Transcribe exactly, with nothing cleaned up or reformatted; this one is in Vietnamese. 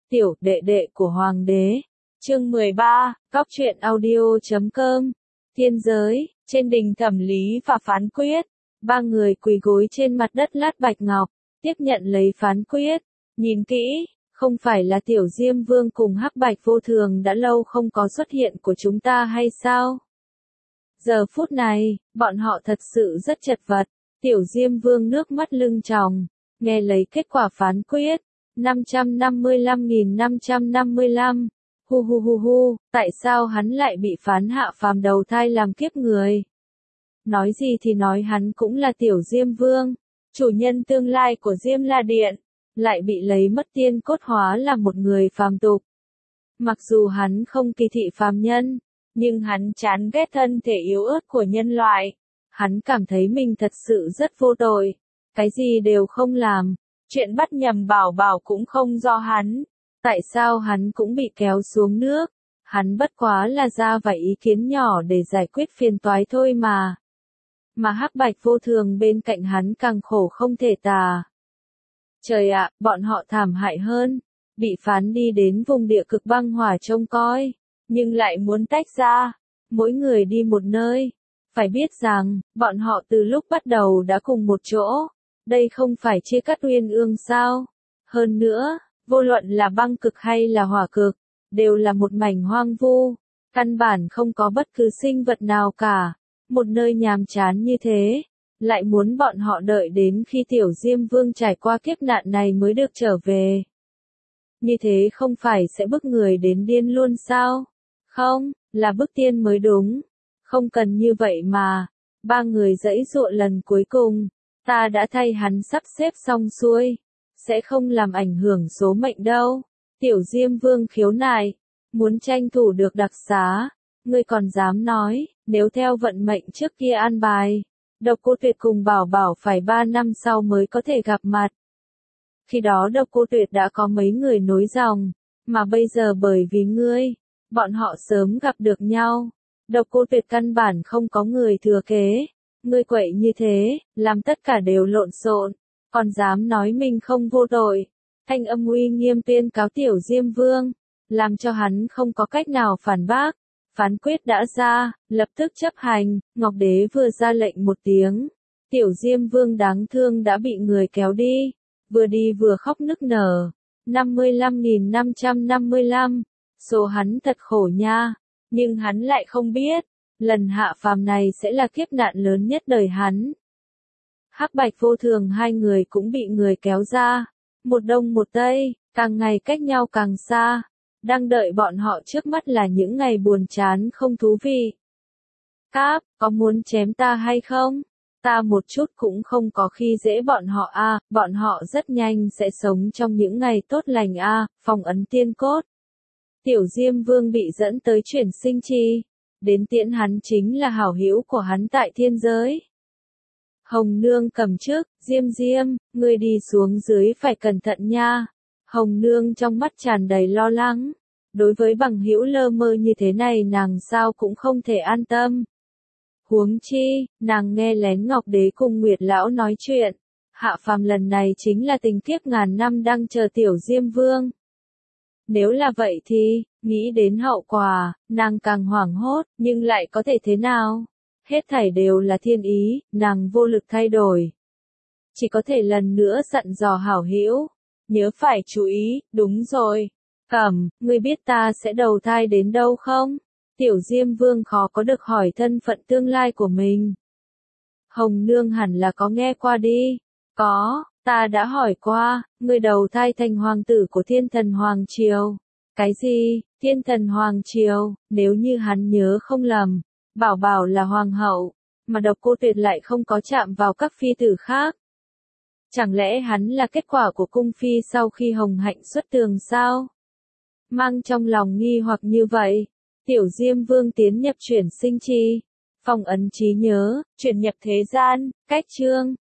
Tiểu đệ đệ của Hoàng đế. Chương mười ba, Cóc truyện audio chấm com. Thiên giới, trên đình thẩm lý và phán quyết. Ba người quỳ gối trên mặt đất lát bạch ngọc, tiếp nhận lấy phán quyết. Nhìn kỹ, không phải là Tiểu Diêm Vương cùng Hắc Bạch Vô Thường đã lâu không có xuất hiện của chúng ta hay sao? Giờ phút này, bọn họ thật sự rất chật vật. Tiểu Diêm Vương nước mắt lưng tròng, nghe lấy kết quả phán quyết. năm trăm năm mươi lăm nghìn năm trăm năm mươi lăm. Hu hu hu hu, tại sao hắn lại bị phán hạ phàm đầu thai làm kiếp người? Nói gì thì nói, hắn cũng là Tiểu Diêm Vương, chủ nhân tương lai của Diêm La Điện, lại bị lấy mất tiên cốt hóa làm một người phàm tục. Mặc dù hắn không kỳ thị phàm nhân, nhưng hắn chán ghét thân thể yếu ớt của nhân loại. Hắn cảm thấy mình thật sự rất vô tội, cái gì đều không làm. Chuyện bắt nhầm bảo bảo cũng không do hắn. Tại sao hắn cũng bị kéo xuống nước? Hắn bất quá là ra vài ý kiến nhỏ để giải quyết phiền toái thôi mà. Mà Hắc Bạch Vô Thường bên cạnh hắn càng khổ không thể tả. Trời ạ, bọn họ thảm hại hơn. Bị phán đi đến vùng địa cực băng hỏa trông coi, nhưng lại muốn tách ra, mỗi người đi một nơi. Phải biết rằng, bọn họ từ lúc bắt đầu đã cùng một chỗ. Đây không phải chia cắt uyên ương sao? Hơn nữa, vô luận là băng cực hay là hỏa cực, đều là một mảnh hoang vu, căn bản không có bất cứ sinh vật nào cả. Một nơi nhàm chán như thế, lại muốn bọn họ đợi đến khi Tiểu Diêm Vương trải qua kiếp nạn này mới được trở về. Như thế không phải sẽ bức người đến điên luôn sao? Không, là bức tiên mới đúng. Không cần như vậy mà. Ba người giãy giụa lần cuối cùng. Ta đã thay hắn sắp xếp xong xuôi, sẽ không làm ảnh hưởng số mệnh đâu. Tiểu Diêm Vương khiếu nại, muốn tranh thủ được đặc xá. Ngươi còn dám nói, nếu theo vận mệnh trước kia an bài, Độc Cô Tuyệt cùng Bảo Bảo phải ba năm sau mới có thể gặp mặt. Khi đó Độc Cô Tuyệt đã có mấy người nối dòng, mà bây giờ bởi vì ngươi, bọn họ sớm gặp được nhau. Độc Cô Tuyệt căn bản không có người thừa kế. Ngươi quậy như thế, làm tất cả đều lộn xộn, còn dám nói mình không vô tội. Thanh âm uy nghiêm tuyên cáo Tiểu Diêm Vương, làm cho hắn không có cách nào phản bác. Phán quyết đã ra, lập tức chấp hành. Ngọc Đế vừa ra lệnh một tiếng, Tiểu Diêm Vương đáng thương đã bị người kéo đi, vừa đi vừa khóc nức nở. năm mươi lăm nghìn năm trăm năm mươi lăm, số hắn thật khổ nha, nhưng hắn lại không biết. Lần hạ phàm này sẽ là kiếp nạn lớn nhất đời hắn. Hắc Bạch Vô Thường hai người cũng bị người kéo ra. Một đông một tây, càng ngày cách nhau càng xa. Đang đợi bọn họ trước mắt là những ngày buồn chán không thú vị. Cáp, có muốn chém ta hay không? Ta một chút cũng không có khi dễ bọn họ a, à, bọn họ rất nhanh sẽ sống trong những ngày tốt lành a, à, phong ấn tiên cốt. Tiểu Diêm Vương bị dẫn tới chuyển sinh chi. Đến tiễn hắn chính là hảo hữu của hắn tại thiên giới. Hồng Nương cầm trước, Diêm Diêm, ngươi đi xuống dưới phải cẩn thận nha. Hồng Nương trong mắt tràn đầy lo lắng. Đối với bằng hữu lơ mơ như thế này nàng sao cũng không thể an tâm. Huống chi, nàng nghe lén Ngọc Đế cùng Nguyệt Lão nói chuyện. Hạ phàm lần này chính là tình kiếp ngàn năm đang chờ Tiểu Diêm Vương. Nếu là vậy thì, nghĩ đến hậu quả, nàng càng hoảng hốt, nhưng lại có thể thế nào? Hết thảy đều là thiên ý, nàng vô lực thay đổi. Chỉ có thể lần nữa dặn dò hảo hữu, nhớ phải chú ý, đúng rồi. Cẩm, ngươi biết ta sẽ đầu thai đến đâu không? Tiểu Diêm Vương khó có được hỏi thân phận tương lai của mình. Hồng Nương hẳn là có nghe qua đi. Có. Ta đã hỏi qua, người đầu thai thành hoàng tử của Thiên Thần Hoàng Triều. Cái gì, Thiên Thần Hoàng Triều, nếu như hắn nhớ không lầm, Bảo Bảo là hoàng hậu, mà Độc Cô Tuyệt lại không có chạm vào các phi tử khác. Chẳng lẽ hắn là kết quả của cung phi sau khi Hồng Hạnh xuất tường sao? Mang trong lòng nghi hoặc như vậy, Tiểu Diêm Vương tiến nhập chuyển sinh chi, phong ấn trí nhớ, chuyển nhập thế gian, cách chương.